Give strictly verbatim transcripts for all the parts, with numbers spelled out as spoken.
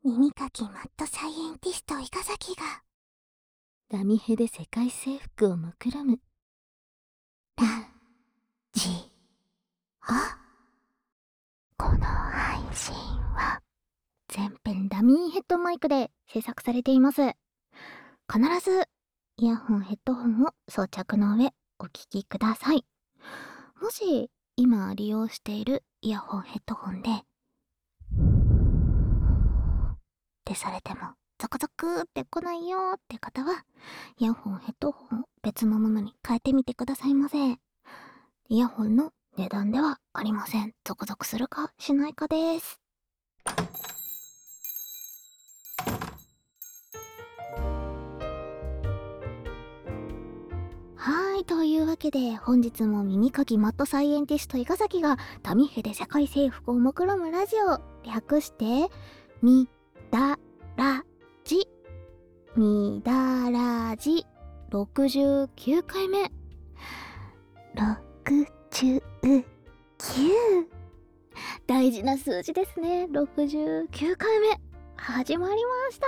耳かきマッドサイエンティスト伊賀崎がダミヘで世界征服を目論むラジオ。この配信は全編ダミーヘッドマイクで制作されています。必ずイヤホンヘッドホンを装着の上お聞きください。もし今利用しているイヤホンヘッドホンでってされてもゾクゾクって来ないよって方は、イヤホンヘッドホンを別のものに変えてみてくださいませ。イヤホンの値段ではありません。ゾクゾクするかしないかです。はい、というわけで本日も耳かきマッドサイエンティスト伊賀崎がダミヘで世界征服を目論むラジオ、略してみだらじみだらじろくじゅうきゅうかいめ。 ろくじゅうきゅう、 大事な数字ですね。ろくじゅうきゅうかいめ始まりました。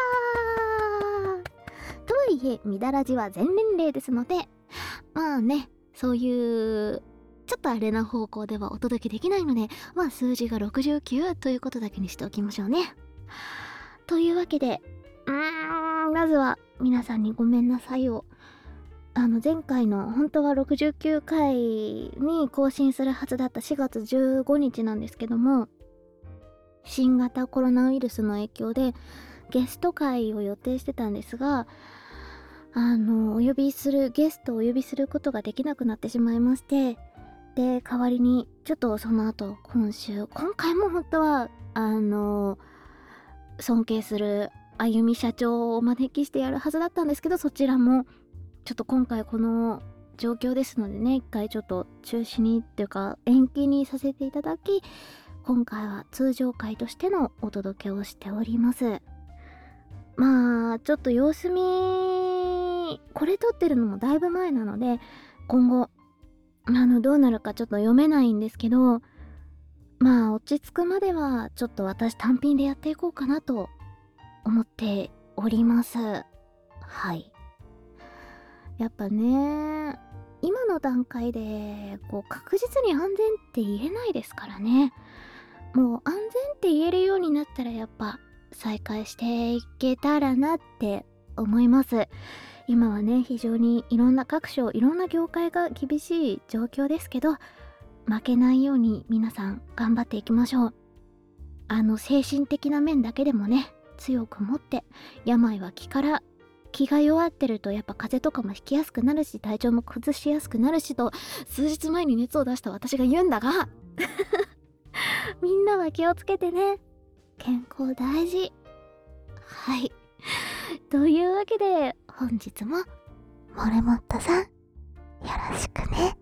とはいえみだらじは全年齢ですので、まあね、そういうちょっとあれな方向ではお届けできないので、まあ数字がろくじゅうきゅうということだけにしておきましょうね。というわけで、うーんまずは皆さんにごめんなさいを、あの前回の本当はろくじゅうきゅうかいに更新するはずだったしがつじゅうごにちなんですけども、新型コロナウイルスの影響でゲスト会を予定してたんですが、あのお呼びするゲストをお呼びすることができなくなってしまいまして、で代わりにちょっとその後今週今回も本当はあの尊敬するあゆみ社長をお招きしてやるはずだったんですけど、そちらもちょっと今回この状況ですのでね、一回ちょっと中止にっていうか延期にさせていただき、今回は通常回としてのお届けをしております。まあちょっと様子見、これ撮ってるのもだいぶ前なので今後あのどうなるかちょっと読めないんですけど、まあ落ち着くまではちょっと私単品でやっていこうかなと思っております。はい。やっぱね、今の段階でこう確実に安全って言えないですからね。もう安全って言えるようになったらやっぱ再開していけたらなって思います。今はね、非常にいろんな各所いろんな業界が厳しい状況ですけど、負けないように皆さん頑張っていきましょう。あの精神的な面だけでもね、強く持って、病は気から、気が弱ってるとやっぱ風邪とかもひきやすくなるし、体調も崩しやすくなるしと数日前に熱を出した私が言うんだがみんなは気をつけてね。健康大事。はい。というわけで本日もモルモットさんよろしくね。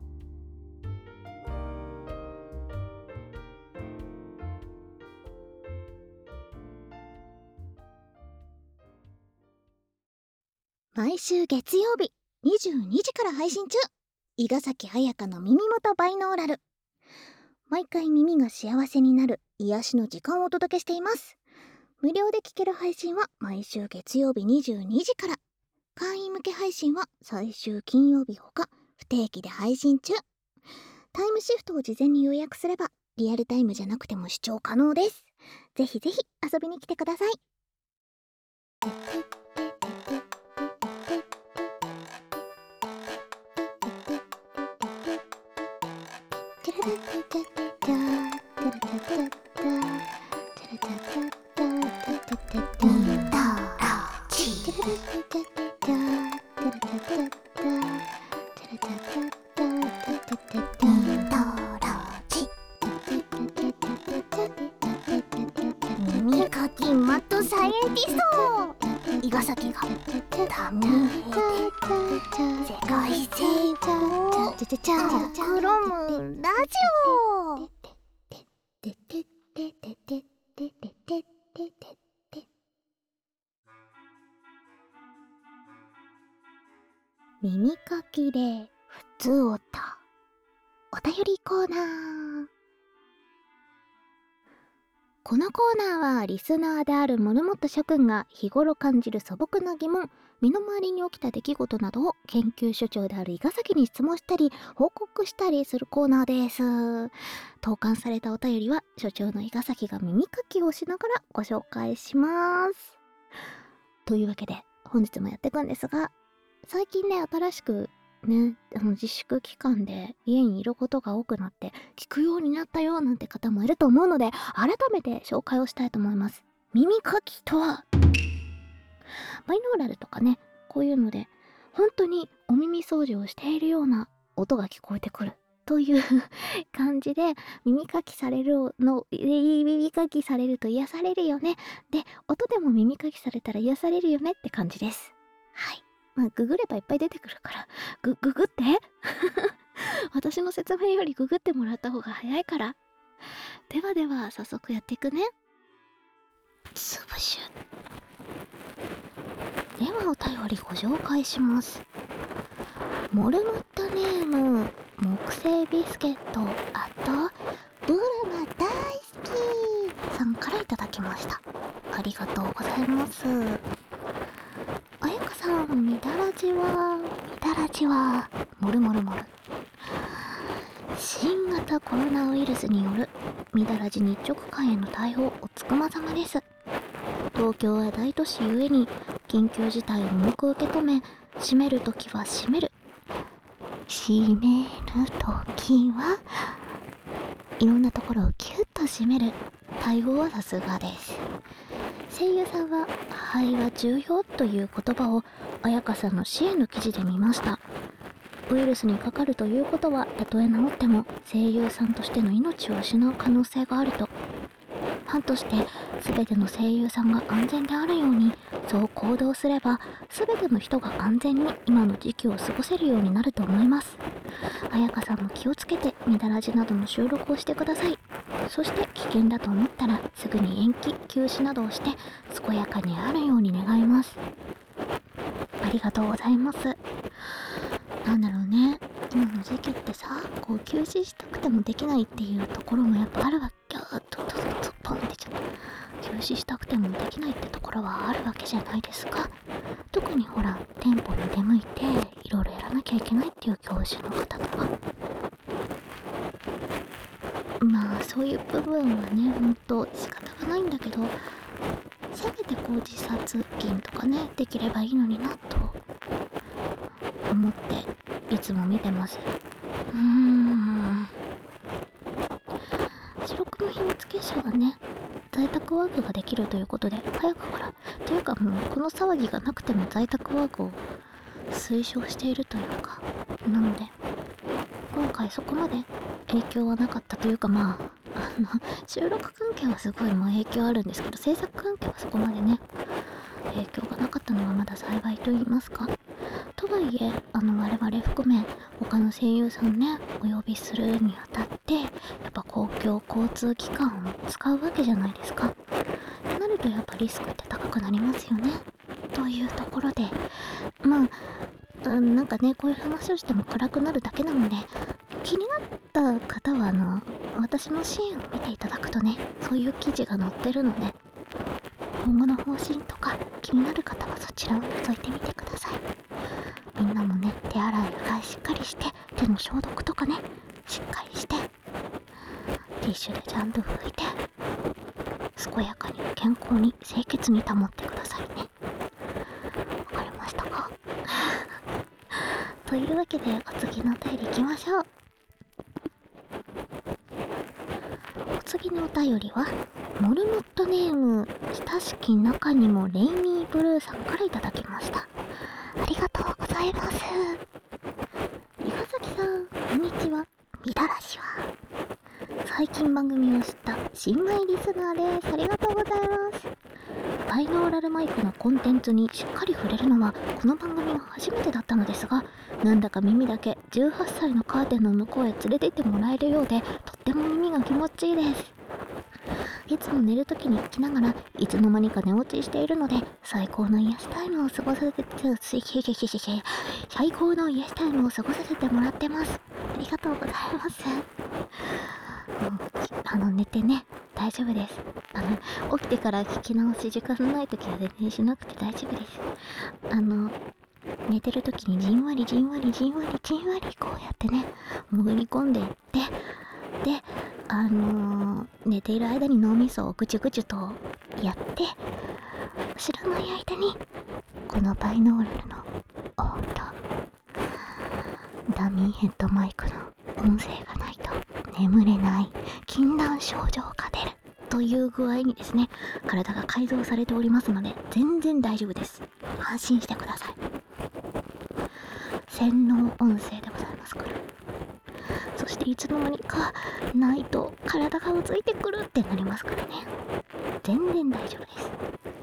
毎週月曜日にじゅうにじから配信中、伊賀崎彩香の耳元バイノーラル。毎回耳が幸せになる癒しの時間をお届けしています。無料で聞ける配信は毎週月曜日にじゅうにじから、会員向け配信は最終金曜日ほか不定期で配信中。タイムシフトを事前に予約すればリアルタイムじゃなくても視聴可能です。ぜひぜひ遊びに来てください。 耳かきマッドサイエンティスト伊賀崎がダミヘで世界征服を目論むラジオ。 耳かきでふつおた、お便りコーナー。 このコーナーはリスナーであるモルモット諸君が日頃感じる素朴な疑問、身の回りに起きた出来事などを研究所長である伊賀崎に質問したり報告したりするコーナーです。投函されたお便りは所長の伊賀崎が耳かきをしながらご紹介します。というわけで本日もやっていくんですが、最近ね、新しくね、あの自粛期間で家にいることが多くなって聞くようになったよなんて方もいると思うので、改めて紹介をしたいと思います。耳かきとは、バイノーラルとかね、こういうので本当にお耳掃除をしているような音が聞こえてくるという感じで、耳かきされるの耳かきされると癒されるよね、で音でも耳かきされたら癒されるよねって感じです。はい、まあ、ググればいっぱい出てくるから、グ、ググって私の説明よりググってもらった方が早いから。ではでは、早速やっていくね。つぶしゅ。では、お便りご紹介します。モルモットネーム、木製ビスケット、あと、ブルマ大好きさんからいただきました。ありがとうございます。あやかさん、みだらじは、みだらじは、もるもるもる。新型コロナウイルスによるみだらじ日直館への対応おつくまさまです。東京は大都市ゆえに緊急事態を重く受け止め、閉めるときは閉める。閉めるときはいろんなところをキュッと閉める対応はさすがです。声優さんは肺は重要という言葉を彩香さんの支援の記事で見ました。ウイルスにかかるということはたとえ治っても声優さんとしての命を失う可能性があると。ファンとして全ての声優さんが安全であるようにそう行動すれば全ての人が安全に今の時期を過ごせるようになると思います。彩香さんも気をつけてみだらじなどの収録をしてください。そして危険だと思ったらすぐに延期休止などをして健やかにあるように願います。ありがとうございます。なんだろうね、今の時期ってさ、こう休止したくてもできないっていうところもやっぱあるわけ。ととととポンってちょっと休止したくてもできないってところはあるわけじゃないですか。特にほら店舗に出向いていろいろやらなきゃいけないっていう教師の方とか、まあそういう部分はね、ほんと仕方がないんだけど、せめてこう自殺金とかねできればいいのになと思っていつも見てます。うーん、白黒秘密結社がね在宅ワークができるということで早くからというか、もうこの騒ぎがなくても在宅ワークを推奨しているというか、なので今回そこまで影響はなかったというか、まああの収録関係はすごいもう影響あるんですけど、制作関係はそこまでね影響がなかったのはまだ幸いと言いますか。とはいえ、あの我々含め他の声優さんねお呼びするにあたってやっぱ公共交通機関を使うわけじゃないですか。となるとやっぱリスクって高くなりますよね。というところで、まあ、うん、なんかねこういう話をしても暗くなるだけなので、気になった方はあの私の支援を見ていただくとね、そういう記事が載ってるので、今後の方針とか気になる方はそちらを覗いてみてください。みんなもね手洗いうがいしっかりして、手の消毒とかねしっかりして、ティッシュでちゃんと拭いて健やかに健康に清潔に保ってくださいね。わかりましたか？というわけでお次のお便り行きましょう。お次のお便りはモルモットネーム親しき中にもレイミーブルーさんからいただきました。ありがとうございます。岩崎さん、こんにちは。みだらしは最近番組を知った新米リスナーです。ありがとうございます。バイノーラルマイクのコンテンツにしっかり触れるのはこの番組が初めてだったのですが、なんだか耳だけじゅうはっさいのカーテンの向こうへ連れて行ってもらえるようで、とっても耳が気持ちいいです。いつも寝るときに聞きながらいつの間にか寝落ちしているので、最高の癒しタイムを過ごさせて最高の癒しタイムを過ごさせてもらってます。ありがとうございます。うん、あの寝てね大丈夫です。あの起きてから聞き直し時間のない時は全然しなくて大丈夫です。あの寝てる時にじんわりじんわりじんわりじんわりこうやってね潜り込んでいって、であのー、寝ている間に脳みそをぐちゅぐちゅとやって、知らない間にこのバイノーラルの音ダミーヘッドマイクの音声がないと眠れない禁断症状が出るという具合にですね、体が改造されておりますので全然大丈夫です。安心してください。洗脳音声でございますから。そしていつの間にかないと体がうついてくるってなりますからね。全然大丈夫です。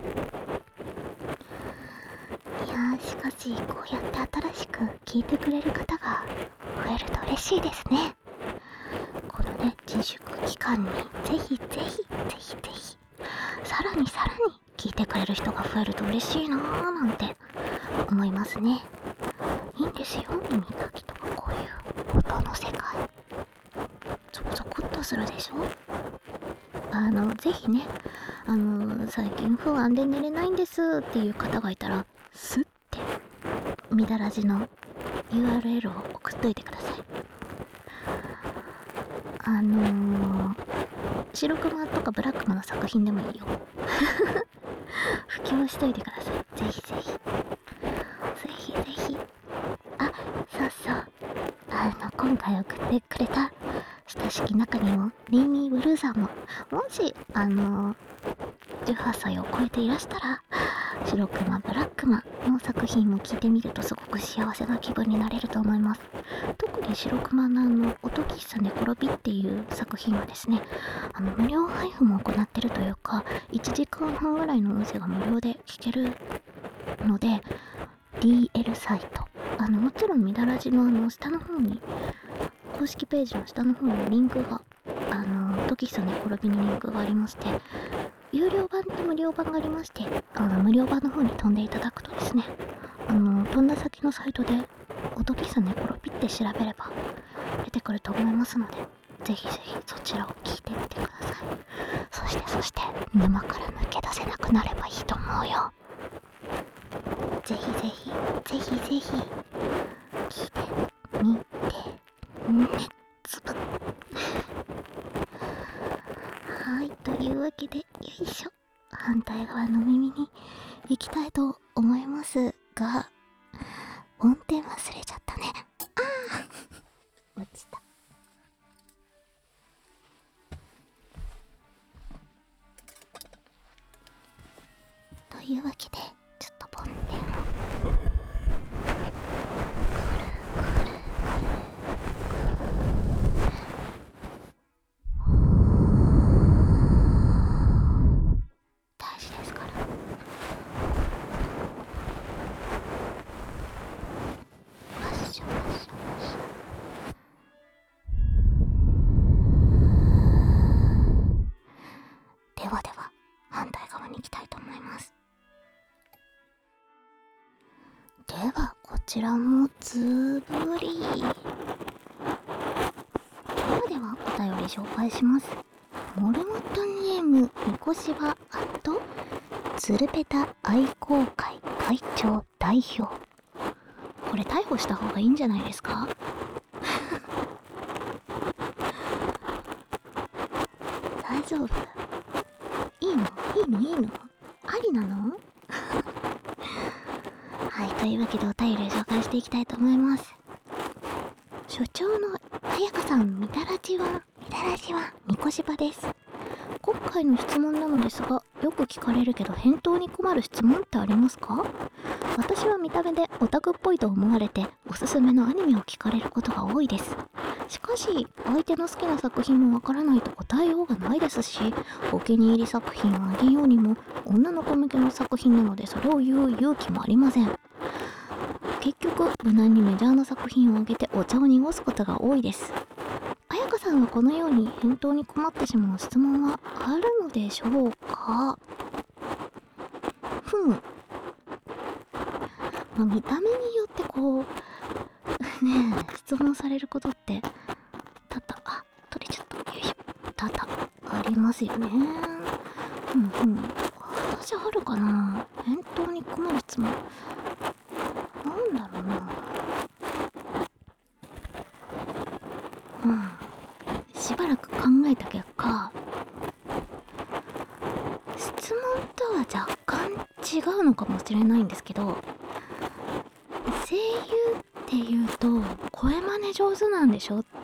いやー、しかしこうやって新しく聞いてくれる方が増えると嬉しいですね。このね自粛期間にぜひぜひぜひぜひさらにさらに聞いてくれる人が増えると嬉しいなーなんて思いますね。いいんですよ、耳かきとかこういう音の世界ゾクゾクっとするでしょ。あのぜひね、あの最近不安で寝れないんですっていう方がいたらスッてみだらじの ユーアールエル を送っといてください。あのー、白クマとかブラックマの作品でもいいよ布教しといてください。ぜひぜひぜひぜひ。あ、そうそう、あの今回送ってくれた親しき中にもリーミーブルーさんも、もしあのー、じゅうはっさいを超えていらしたら白クマブラックマの作品も聞いてみるとすごく幸せな気分になれると思います。特に白クマのあの音喫茶寝転びっていう作品はですね、あの無料配布も行ってるというか、いちじかんはんぐらいの音声が無料で聞けるので ディーエル サイト、あのもちろんみだらじのあの下の方に公式ページの下の方にリンクが、あの音喫茶寝転びのリンクがありまして、有料版と無料版がありまして、あの無料版の方に飛んでいただくとですね、あの飛んだ先のサイトで音喫茶寝転びって調べれば出てくると思いますので、ぜひぜひそちらを聞いてみてください。そしてそして沼から抜け出せなくなればいいと思うよ。ぜひぜひぜひぜひ聞いてみてねつぶはい、というわけでよいしょ、反対側の耳に行きたいと思いますが、音程忘れちゃったね。あー落ちた。というわけでちょっと梵天を大事ですから。わっしょわっしょわっしょ。ではでは反対側に行きたいと思います。ではこちらもつぶり。ではではお便り紹介します。モルモットネームみこしばツルペタ愛好会会長代表。これ逮捕した方がいいんじゃないですか大丈夫？いいのいいのいいのありなのはい、というわけでお便りを紹介していきたいと思います。所長の彩香さん、みたらじはみたらじはみこしばです。今回の質問なのですが、よく聞かれるけど返答に困る質問ってありますか？私は見た目でオタクっぽいと思われておすすめのアニメを聞かれることが多いです。しかし相手の好きな作品もわからないと答えようがないですし、お気に入り作品をあげようにも女の子向けの作品なのでそれを言う勇気もありません。結局無難にメジャーな作品をあげてお茶を濁すことが多いです。彩香さんはこのように返答に困ってしまう質問はあるのでしょうか？ふん、まあ、見た目によってこうねえ質問されることって多々あ取れちゃったよいしょ多々ありますますよね。うんうん。私あるかな、返答に困る質問。なんだろうな。うん。しばらく考えた結果、質問とは若干違うのかもしれないんですけど、声優って言うと声真似上手なんでしょって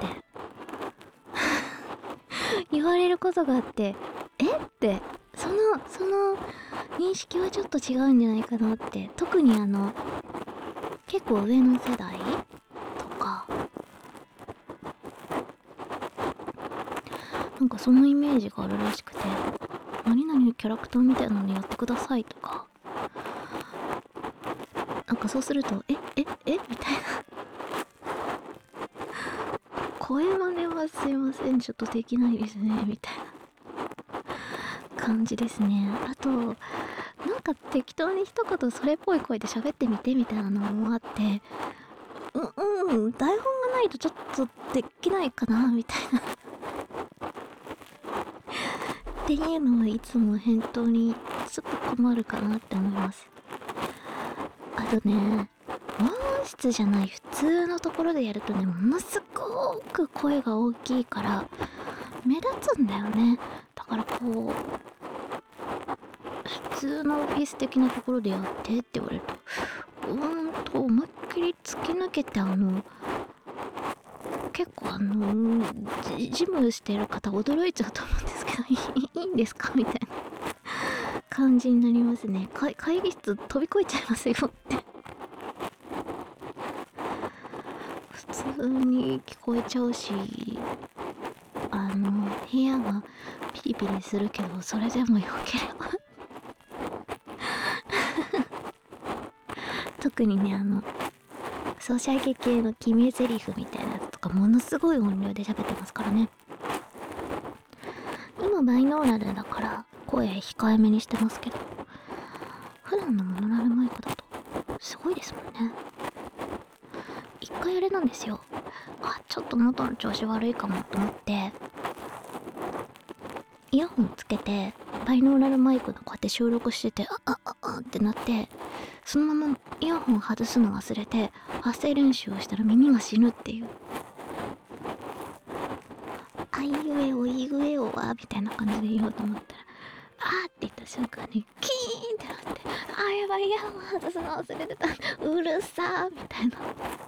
言われることがあって、えってそのその認識はちょっと違うんじゃないかなって。特にあの結構上の世代とか、なんかそのイメージがあるらしくて、何々のキャラクターみたいなのやってくださいとか、なんかそうするとえええみたいな声真似はすいませんちょっとできないですねみたいな感じですね。あとなんか適当に一言それっぽい声で喋ってみてみたいなのもあって、ううん台本がないとちょっとできないかなみたいなっていうのはいつも返答にちょっと困るかなって思います。あとね、音質じゃない普通のところでやるとね、ものすごく声が大きいから目立つんだよね。だからこう普通のオフィス的なところでやってって言われると、うーんと思いっきり突き抜けて、あの結構あのジジムしてる方驚いちゃうと思うんですけどいいんですかみたいな感じになりますね。会会議室飛び越えちゃいますよって普通に聞こえちゃうし、あの部屋がピリピリするけどそれでもよければ特にね、あのソシャゲ系の決め台詞みたいなやつとかものすごい音量で喋ってますからね。今バイノーラルだから声控えめにしてますけど、普段のモノラルマイクだとすごいですもんね。一回あれなんですよ、あちょっと喉の調子悪いかもと思ってイヤホンつけてバイノーラルマイクのこうやって収録してて、ああああってなって、そのままイヤホン外すの忘れて発声練習をしたら耳が死ぬっていう、あいうえおいうえおはみたいな感じで言おうと思ったら、あーって言った瞬間にキーンってなって、あやばいイヤホン外すの忘れてた、うるさーみたいな。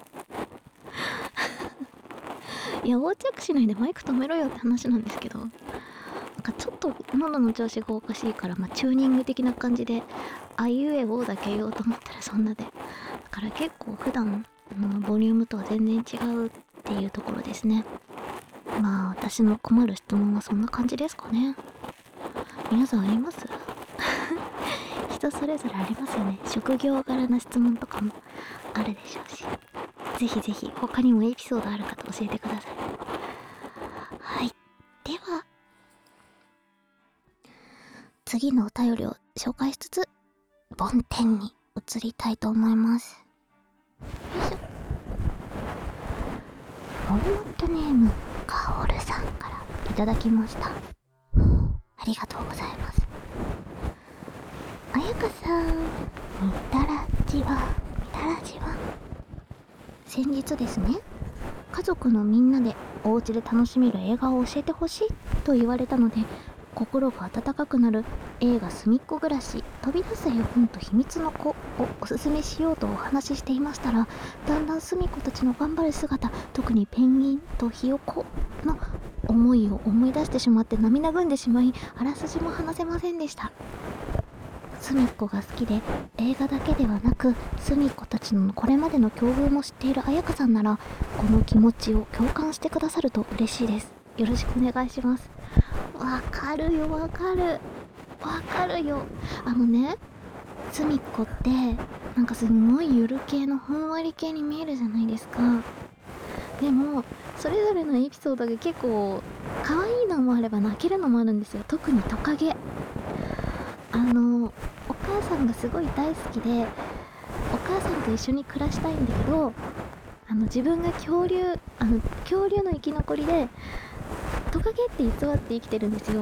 いや横着しないでマイク止めろよって話なんですけど、なんかちょっと喉の調子がおかしいから、まあ、チューニング的な感じであいうえおだけ言おうと思ったらそんなで、だから結構普段のボリュームとは全然違うっていうところですね。まあ私の困る質問はそんな感じですかね。皆さんあります人それぞれありますよね。職業柄な質問とかもあるでしょうし、ぜひぜひ他にもエピソードある方教えてください。はい、では次のお便りを紹介しつつ本編に移りたいと思います。よいしょ。モルモットネームカオルさんからいただきました。ありがとうございます。あやかさん、みたらじはみたらじは先日ですね、家族のみんなでお家で楽しめる映画を教えてほしいと言われたので、心が温かくなる映画すみっこ暮らし飛び出す絵本と秘密の子をおすすめしようとお話ししていましたら、だんだんすみっこたちの頑張る姿、特にペンギンとひよこの思いを思い出してしまって涙ぐんでしまい、あらすじも話せませんでした。すみっこが好きで映画だけではなくすみっこたちのこれまでの境遇も知っているあやかさんなら、この気持ちを共感してくださると嬉しいです。よろしくお願いします。わかるよわかるわかるよ。あのね、すみっこってなんかすごいゆる系のふんわり系に見えるじゃないですか。でもそれぞれのエピソードが結構可愛いのもあれば泣けるのもあるんですよ。特にトカゲ、あのお母さんがすごい大好きでお母さんと一緒に暮らしたいんだけど、あの自分が恐竜あの恐竜の生き残りでトカゲって偽って生きてるんですよ。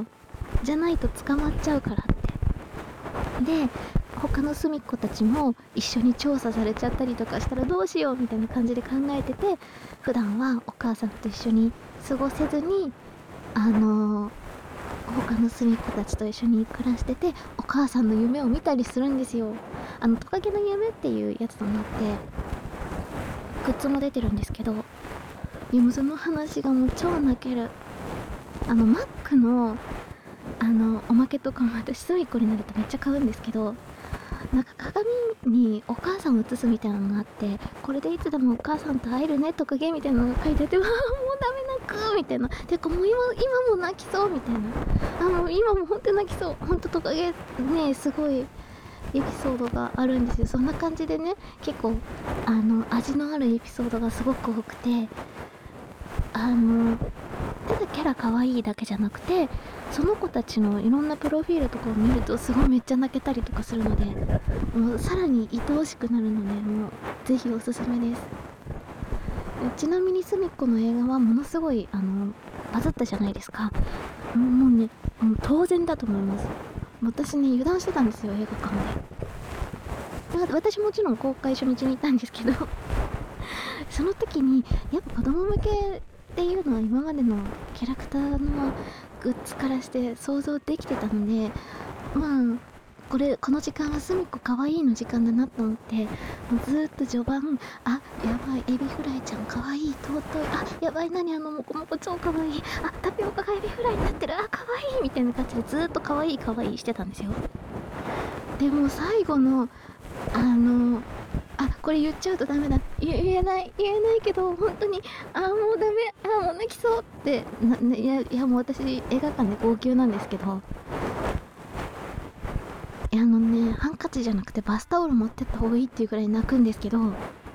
じゃないと捕まっちゃうからってで、他の隅っ子たちも一緒に調査されちゃったりとかしたらどうしようみたいな感じで考えてて、普段はお母さんと一緒に過ごせずにあのー、他の隅っ子たちと一緒に暮らしてて、お母さんの夢を見たりするんですよ。あのトカゲの夢っていうやつとなってグッズも出てるんですけど、でもその話がもう超泣ける。あのマックのあのおまけとかも私隅っこになるとめっちゃ買うんですけど、なんか鏡にお母さんを映すみたいなのがあって、これでいつでもお母さんと会えるねトカゲみたいなのが書いてあって、わあもうダメ泣くみたいな、てかもう今今も泣きそうみたいな、あもう今もほんと泣きそう、ほんとトカゲねすごいエピソードがあるんですよ。そんな感じでね、結構あの味のあるエピソードがすごく多くて、あのただキャラ可愛いだけじゃなくて、その子たちのいろんなプロフィールとかを見るとすごいめっちゃ泣けたりとかするので、もうさらに愛おしくなるので、もうぜひおすすめです。ちなみにすみっこの映画はものすごいあのバズったじゃないですか。もうね、もう当然だと思います。私ね油断してたんですよ、映画館で。私もちろん公開初日に行ったんですけどその時にやっぱ子供向けっていうのは今までのキャラクターのグッズからして想像できてたので、まあこれこの時間はすみっこかわいいの時間だなと思って、もうずーっと序盤、あやばいエビフライちゃんかわいい尊い、あやばい何あのモコモコ超かわいい、あタピオカがエビフライになってる、あかわいいみたいな感じでずーっとかわいいかわいいしてたんですよ。でも最後のあのあこれ言っちゃうとダメだ、言えない言えないけど本当にあもうダメ、あもう泣きそうってな、ね、いやいやもう私映画館で号泣なんですけど、いやあのねハンカチじゃなくてバスタオル持ってった方がいいっていうくらい泣くんですけど、ほ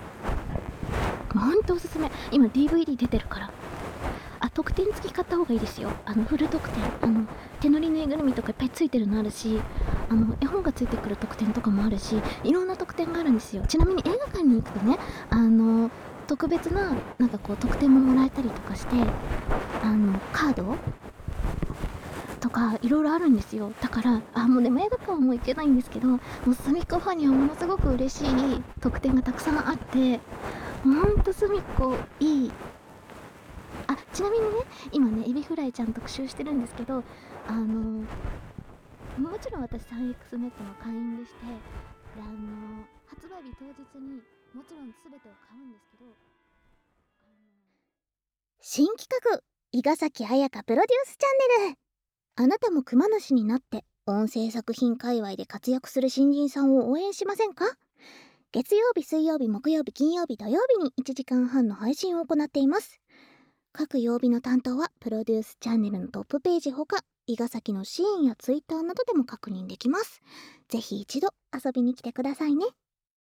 んとおすすめ。今 ディーブイディー 出てるから、あ特典付き買った方がいいですよ。あのフル特典、あの手乗りぬいぐるみとかいっぱいついてるのあるし、あの絵本がついてくる特典とかもあるし、いろんな特典があるんですよ。ちなみに映画館に行くとね、あの特別ななんかこう特典ももらえたりとかして、あのカードとかいろいろあるんですよ。だからあもうでも映画館はもう行けないんですけど、もうすみっこファンにはものすごく嬉しい特典がたくさんあって、ほんとすみっこいい。あちなみにね今ねエビフライちゃん特集してるんですけど、あのもちろん私 スリーエックス ネットの会員でして、であの発売日当日にもちろん全てを買うんですけど、 新企画伊賀崎彩香プロデュースチャンネル。あなたも熊主になって音声作品界隈で活躍する新人さんを応援しませんか？月曜日、水曜日、木曜日、金曜日、土曜日にいちじかんはんの配信を行っています。各曜日の担当はプロデュースチャンネルのトップページほか伊賀崎のシーンやツイッターなどでも確認できます。ぜひ一度遊びに来てくださいね。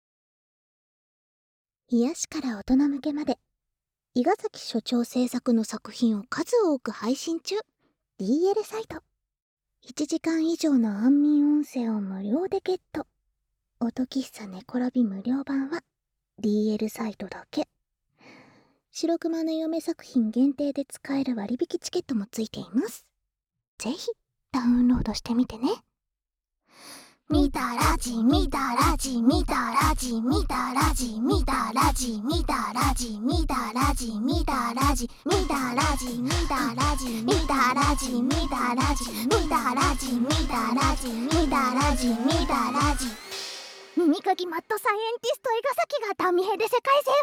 癒しから大人向けまで伊賀崎所長制作の作品を数多く配信中。 ディーエル サイトいちじかん以上の安眠音声を無料でゲット。音喫茶寝転び無料版は ディーエル サイトだけ。白熊の嫁作品限定で使える割引チケットもついています。ぜひダウンロードしてみてね。見たラジ見たラジ見たラジ見たラジ見たラジ見たラジ見たラジ見たラジ見たラジ見たラジ見たラジ見たラジ見たラジ見たラジ見たラジ見たラジ。耳かきマッドサイエンティスト伊賀崎がダミヘで世界征服を目論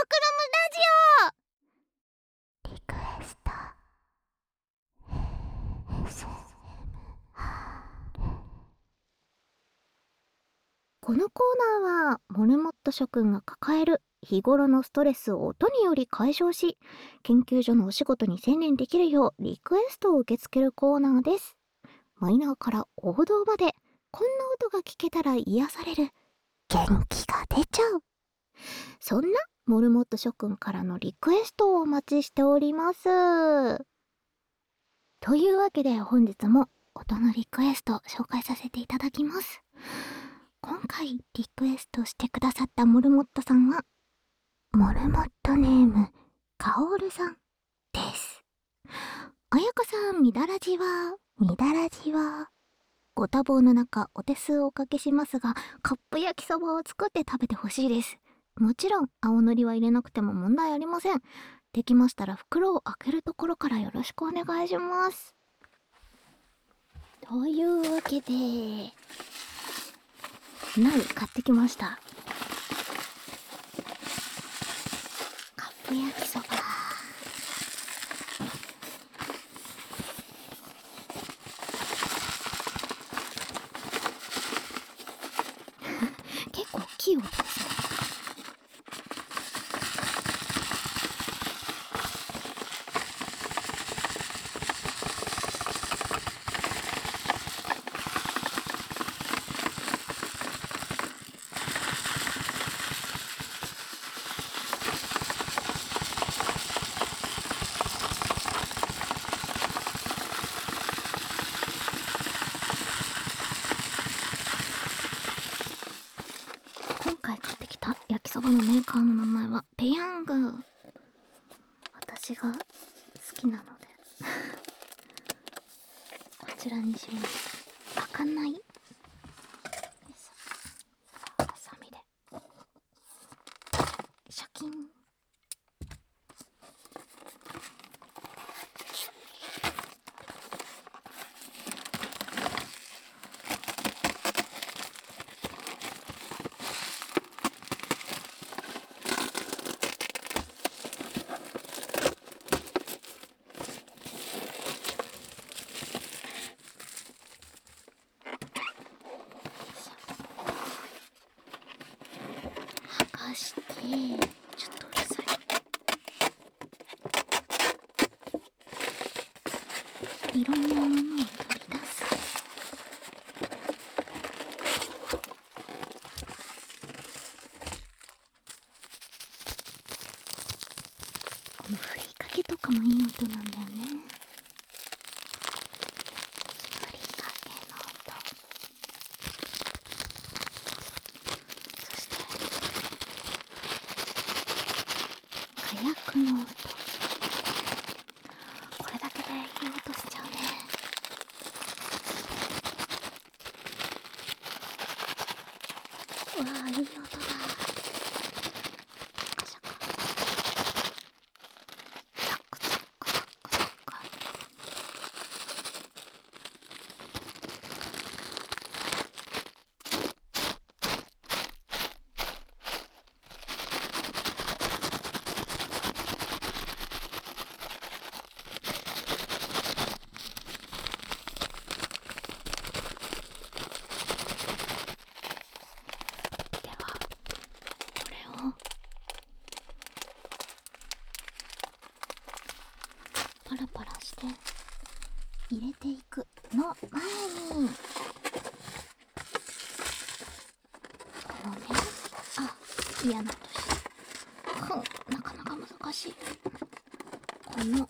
むラジオ。リクエストこのコーナーはモルモット諸君が抱える日頃のストレスを音により解消し、研究所のお仕事に専念できるようリクエストを受け付けるコーナーです。マイナーから王道までこんな音が聞けたら癒される、元気が出ちゃう、そんなモルモット諸君からのリクエストをお待ちしております。というわけで本日も音のリクエスト紹介させていただきます。今回リクエストしてくださったモルモットさんはモルモットネームカオルさんです。あやかさん、みだらじはみだらじはご多忙の中お手数をおかけしますが、カップ焼きそばを作って食べてほしいです。もちろん青のりは入れなくても問題ありません。できましたら袋を開けるところからよろしくお願いします。というわけで鍋買ってきました。カップ焼きそば結構大きい音ですね。今回買ってきた焼きそばのメーカーの名前はペヤング。私が好きなのでこちらにします。開かない。よいしょ。ハサミでシャキン。剥がして、ちょっとうるさい。いろんなものを取り出す。このふりかけとかもいい音なんだよね。ふりかけの音、そして火薬の音。これだけでいい音しちゃうね。うわー、いい音だ。カシャカザクザクザクザク。ではこれをパラパラして入れていくの前に、このね、あ、嫌な音して、ふん、なかなか難しい。この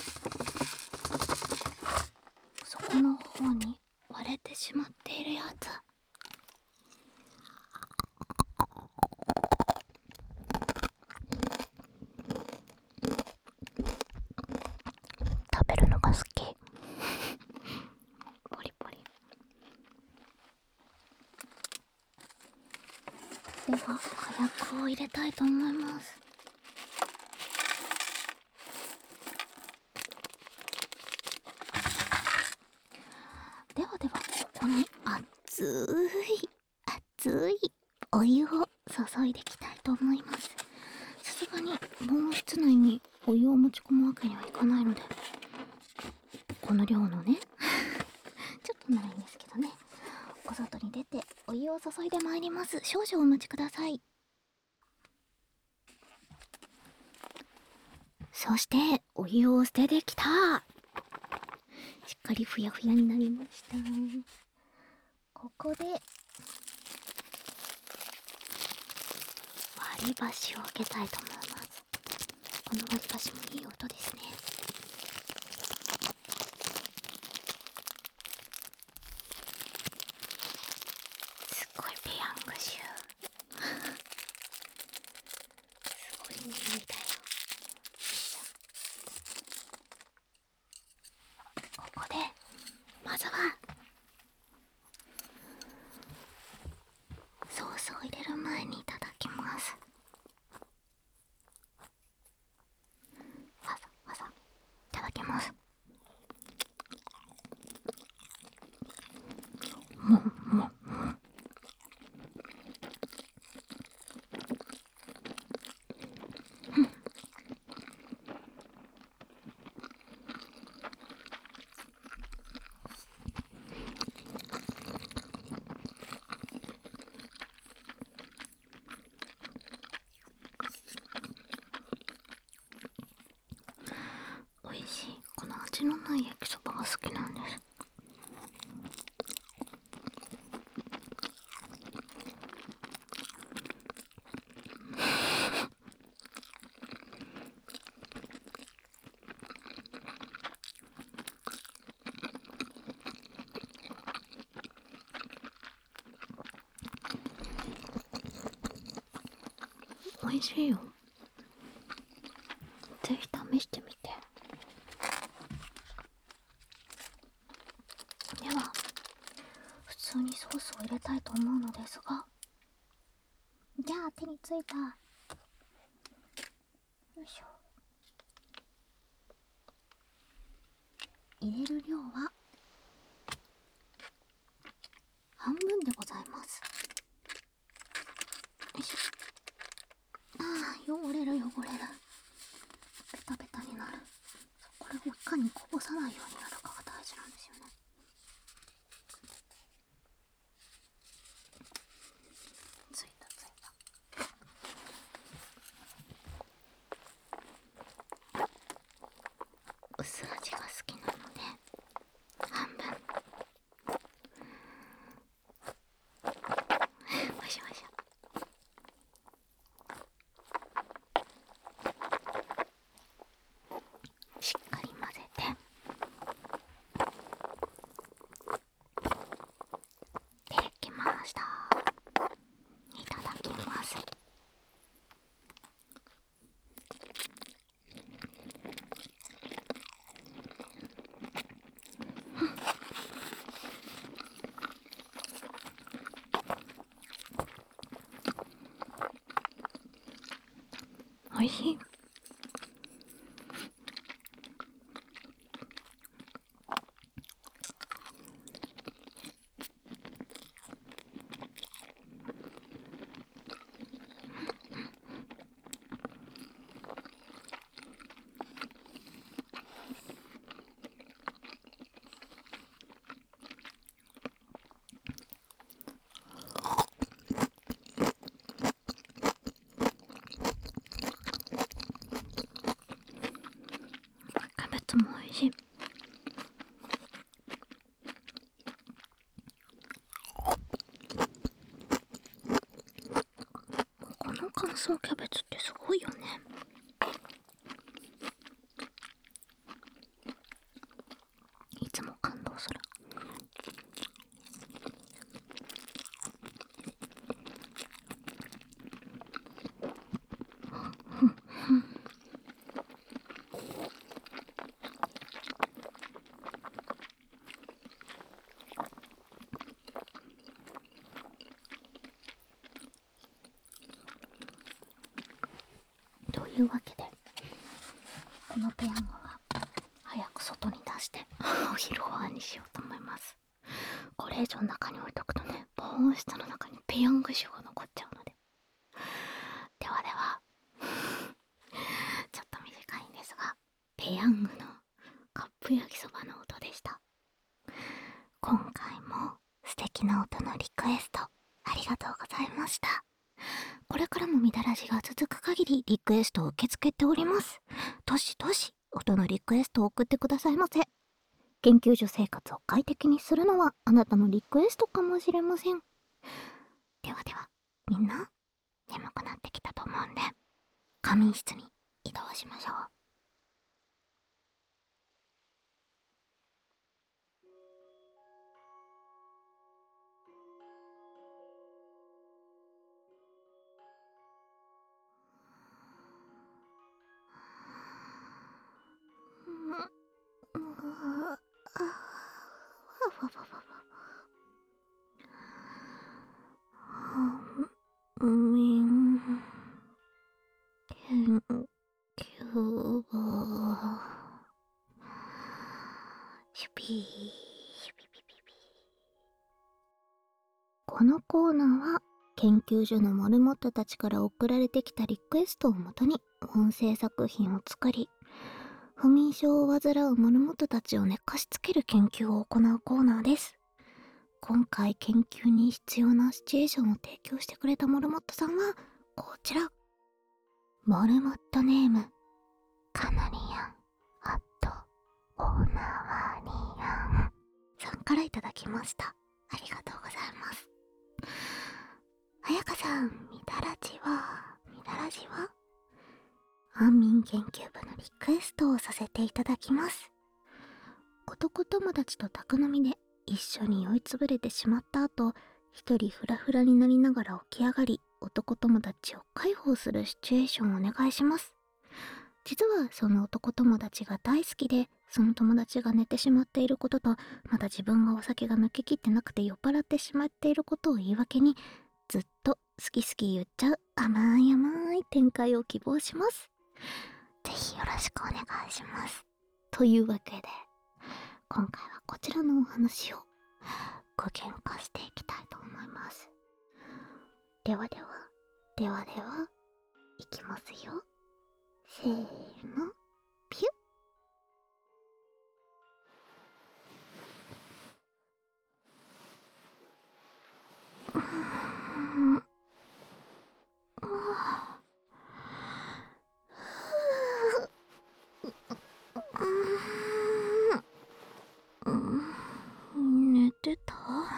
底の方に割れてしまっているやつ、食べるのが好き。ポリポリ。では火薬を入れたいと思います。ではではここに熱い熱いお湯を注いでいきたいと思います。さすがに防音室内にお湯を持ち込むわけにはいかないので、この量のねちょっとないんですけどね、お外に出てお湯を注いでまいります。少々お待ちください。そしてお湯を捨ててきた。しっかりふやふやになりました。ここで割り箸を開けたいと思います。この割り箸もいい音ですね。すごいペヤング臭すごい匂いだよ。ここでスを入れる前にいただきます。わざわざいただきます。ももおいしい。この味のない焼きそばが好きなんです。おいしいよ。ぜひ試してみて。では普通にソースを入れたいと思うのですが、じゃあ手についた、よいしょ、入れる量は半分でございます。よいしょ。ああ、汚れる汚れる。ペタペタになる。これをいかにこぼさないようにやるかが大事なんですよね。ついたついた。薄味が好きなので半分。おいしょおいしょ。しっかり混ぜて、できました。いただきます。おいしい。キャベツもおいしい。この乾燥キャベツってすごいよね。いつも感動する。というわけで、このペヤングは早く外に出してお昼ご飯にしようと思います。これ以上中に置いとくとね、保温室の中にペヤング臭が残っちゃうので。ではではちょっと短いんですが、ペヤングのカップ焼きそばの音でした。今回も素敵な音のリクエストありがとうございました。これからもみだらじが続く限りリクエストを受け付けております。どしどし音のリクエストを送ってくださいませ。研究所生活を快適にするのはあなたのリクエストかもしれません。ではでは、みんな眠くなってきたと思うんで仮眠室に移動しましょう。 眠研究部シュピーシュピピピピ。このコーナーは研究所のモルモットたちから送られてきたリクエストをもとに音声作品を作り、不眠症を患うモルモットたちを寝かしつける研究を行うコーナーです。今回研究に必要なシチュエーションを提供してくれたモルモットさんはこちら。モルモットネームカナリアンアットオナワリアンさんからいただきました。ありがとうございます。あやかさん、みだらじはみだらじは安眠研究部のリクエストをさせていただきます。男友達と宅飲みで一緒に酔いつぶれてしまった後、一人フラフラになりながら起き上がり、男友達を介抱するシチュエーションをお願いします。実はその男友達が大好きで、その友達が寝てしまっていることと、まだ自分がお酒が抜けきってなくて酔っ払ってしまっていることを言い訳に、ずっと好き好き言っちゃう甘い甘い展開を希望します。ぜひよろしくお願いします。というわけで、今回はこちらのお話を具現化していきたいと思います。ではでは、ではでは、いきますよ。せーの、ピュッ。うーん寝てた？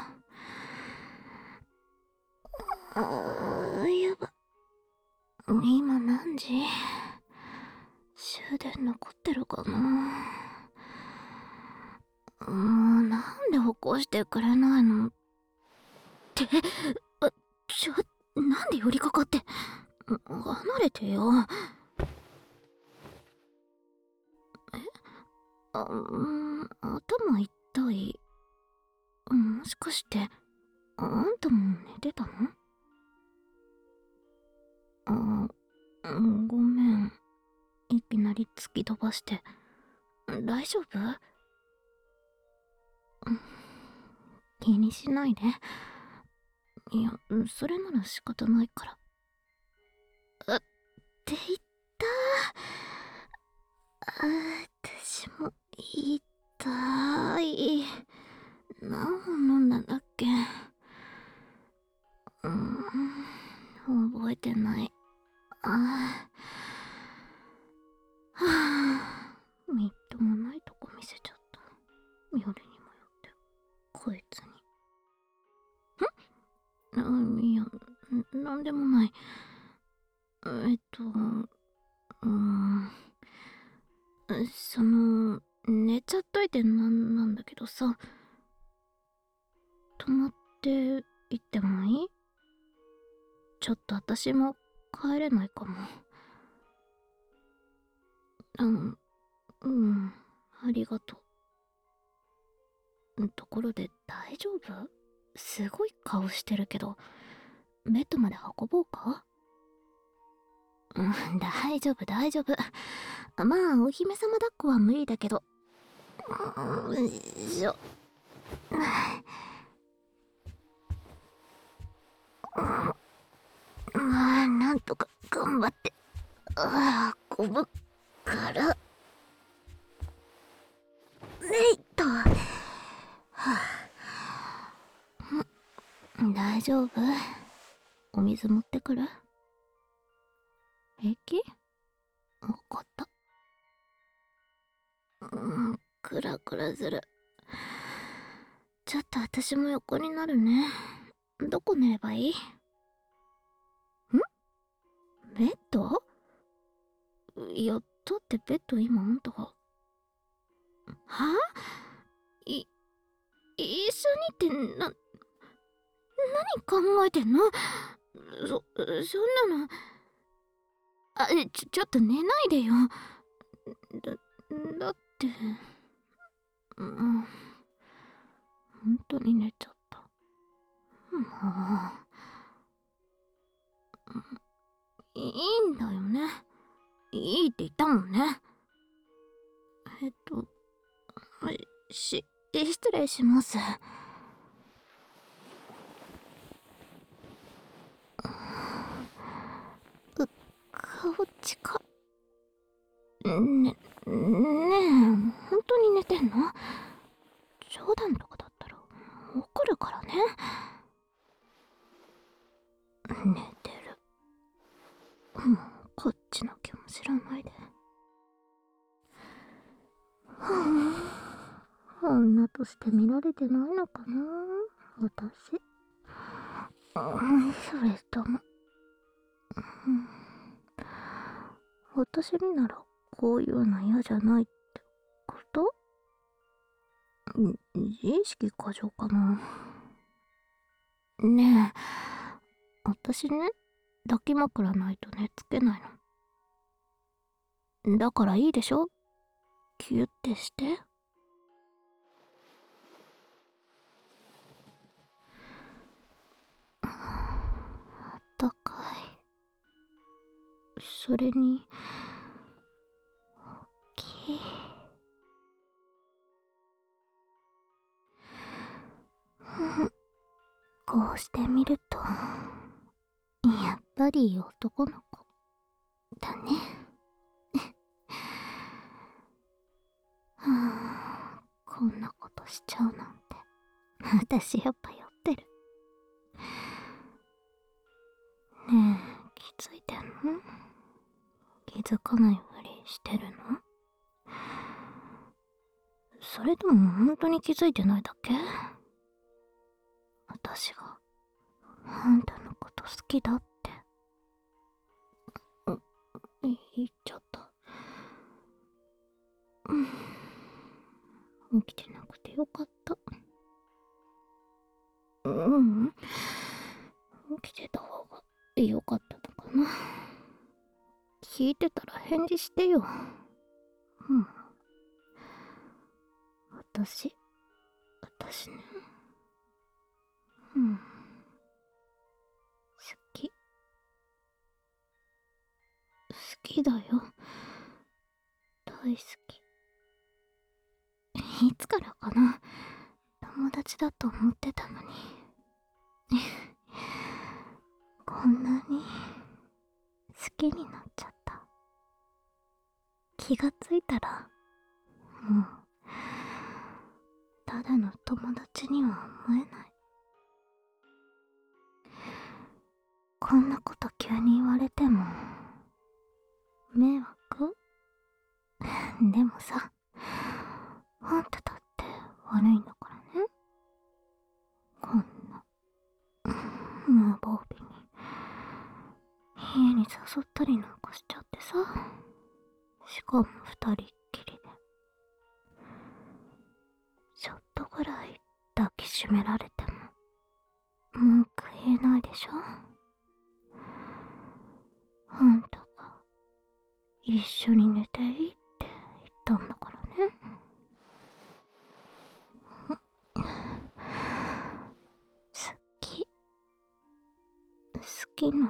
あー、やば。今何時？終電残ってるかな。もうなんで起こしてくれないのって。あ、ちょ、なんで寄りかかって。離れてよ。えあ、うん、頭痛い。もしかして、あんたも寝てたの？あ、ごめん。いきなり突き飛ばして。大丈夫？気にしないで。いや、それなら仕方ないから。あって言った。あ、私も痛い。何本飲んだんだっけ？うーん、覚えてない。ああ、はあ、みっともないとこ見せちゃった。よりにもよってこいつに。ん？いや、なんでもない。えっと、うーん、その、寝ちゃっといてなんなんだけどさ、泊まって行ってもいい？ちょっと私も帰れないかも。うん、うん、ありがとう。ところで大丈夫？すごい顔してるけど、ベッドまで運ぼうか？うん、大丈夫大丈夫。まあ、お姫様抱っこは無理だけど。よいしょ。まあ、なんとか頑張って、ああ、こぶから。えいっと。はあ、大丈夫？お水持ってくる？平気？わかった。うん、クラクラする。ちょっと私も横になるね。どこ寝ればいい？ん？ベッド？いや、だってベッド今あんたが。はあ？い、一緒にってな、何考えてんの？そ、そんなの。あ、ちょ、ちょっと寝ないでよ。だ、だって、うん、本当に寝ちゃった。もいんだよね。いいって言ったもんね。えっとし失礼します。う顔近ねねえ本当に寝てんの？冗談とかだったら怒るからね。寝てる。もうこっちの気も知らないで。はあ、女として見られてないのかな私。それとも、うん、私にならこういうの嫌じゃないってこと？自意識過剰かな。ねえ、私ね、抱き枕ないと寝つけないの。だからいいでしょ？キュッてして。あったかい。それに大きい。こうして見るとやっぱり男の子だね。はあ、こんなことしちゃうなんて私やっぱ酔ってる。ねえ、気づいてんの？気づかないふりしてるの？それとも本当に気づいてないだけ？私があんたのこと好きだって言っちゃった。うん、起きてなくてよかった。ううん、起きてた方がよかったのかな。聞いてたら返事してよ。うん。私、私ね。うん。好き。好きだよ。大好き。いつからかな。友達だと思ってたのに。こんなに好きになっちゃった。気がついたら、もう、ただの友達には思えない。こんなこと急に言われても迷惑？でもさ、あんただって悪いんだからね。こんな無防備に家に誘ったりなんかしちゃってさ。しかも二人っきりで。ちょっとぐらい抱きしめられても文句言えないでしょ。あんたが一緒に寝ていいって言ったんだからね。好き。好きなの。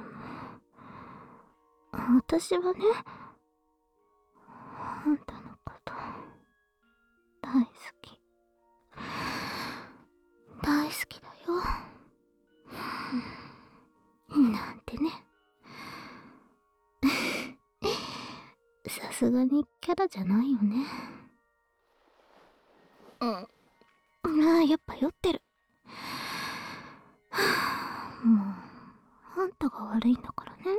私はね、あんたのこと大好き。大好きだよ。なんてね。さすがにキャラじゃないよね。うん。ああ、やっぱ酔ってる。もう、あんたが悪いんだからね。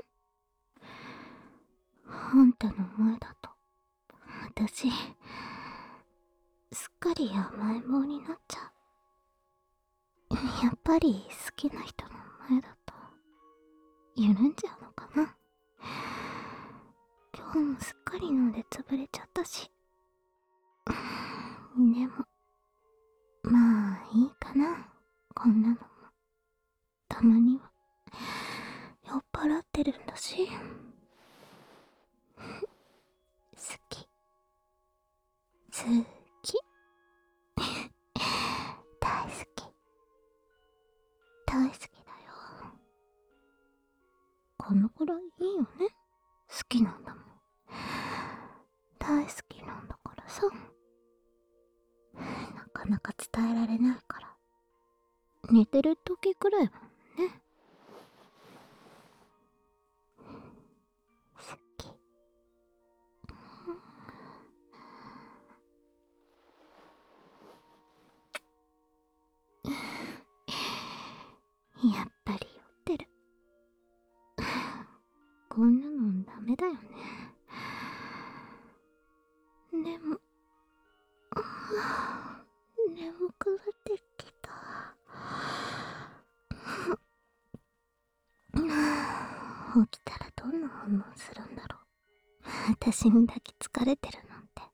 あんたの前だと、私、すっかり甘えん坊になっちゃう。やっぱり好きな人の前だと、緩んじゃうのかな。今日もすっかり飲んで潰れちゃったし。でも、まあいいかな。こんなのも。たまには、酔っ払ってるんだし。好き。好き。大好き。大好きだよ。 このくらいいいよね。好きなんだもん。大好きなんだからさ。なかなか伝えられないから。寝てる時くらいはね。好き。やっぱり酔ってる。こんなのダメだよね。でも、眠くなってきた。起きたらどんな反応するんだろう。私に抱きつかれてるなんて。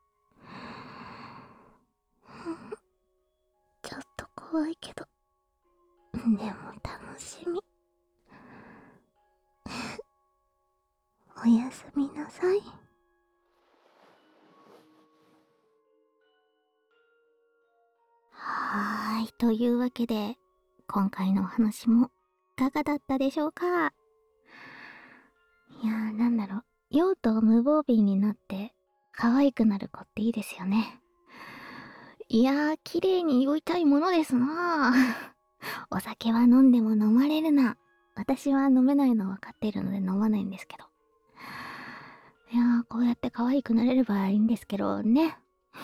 ちょっと怖いけど、でも楽しみ。おやすみなさい。はーい、というわけで今回のお話もいかがだったでしょうか。いやー、なんだろう、酔うと無防備になって可愛くなる子っていいですよね。いやー、綺麗に酔いたいものですなー。お酒は飲んでも飲まれるな。私は飲めないの分かっているので飲まないんですけど。いやー、こうやって可愛くなれればいいんですけどね。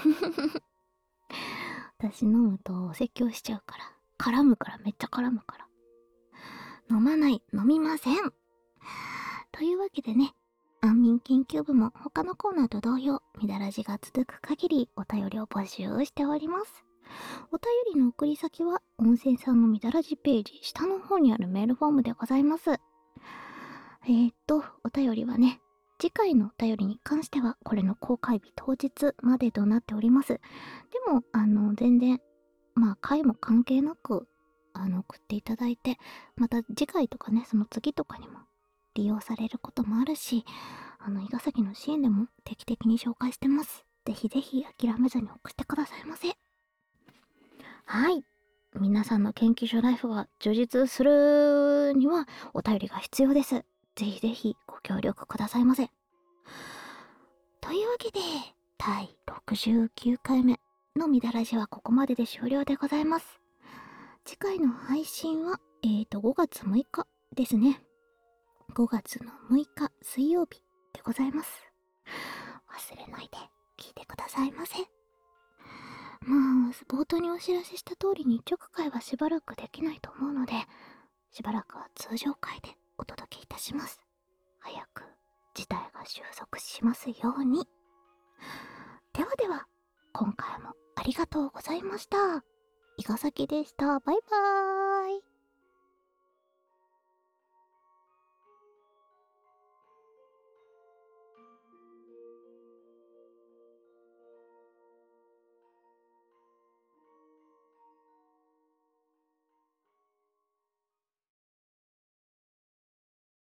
私飲むとお説教しちゃうから。絡むから、めっちゃ絡むから。飲まない、飲みません。というわけでね、安眠研究部も他のコーナーと同様、みだらじが続く限りお便りを募集しております。お便りの送り先は、温泉さんのみだらじページ下の方にあるメールフォームでございます。えーっと、お便りはね、次回のお便りに関しては、これの公開日当日までとなっております。でも、あの、全然、まあ、回も関係なく、あの、送っていただいて、また次回とかね、その次とかにも利用されることもあるし、あの、伊賀崎の支援でも定期的に紹介してます。ぜひぜひ諦めずに送ってくださいませ。はい。皆さんの研究所ライフが充実するにはお便りが必要です。ぜひぜひご協力くださいませ。というわけで、だいろくじゅうきゅうかいめのみだらじはここまでで終了でございます。次回の配信は、えーと、ごがつむいかですね。ごがつのむいか水曜日でございます。忘れないで聞いてくださいませ。まあ、冒頭にお知らせした通り日直会はしばらくできないと思うので、しばらくは通常会でお届けいたします。早く事態が収束しますように。ではでは、今回もありがとうございました。伊賀崎でした。バイバーイ。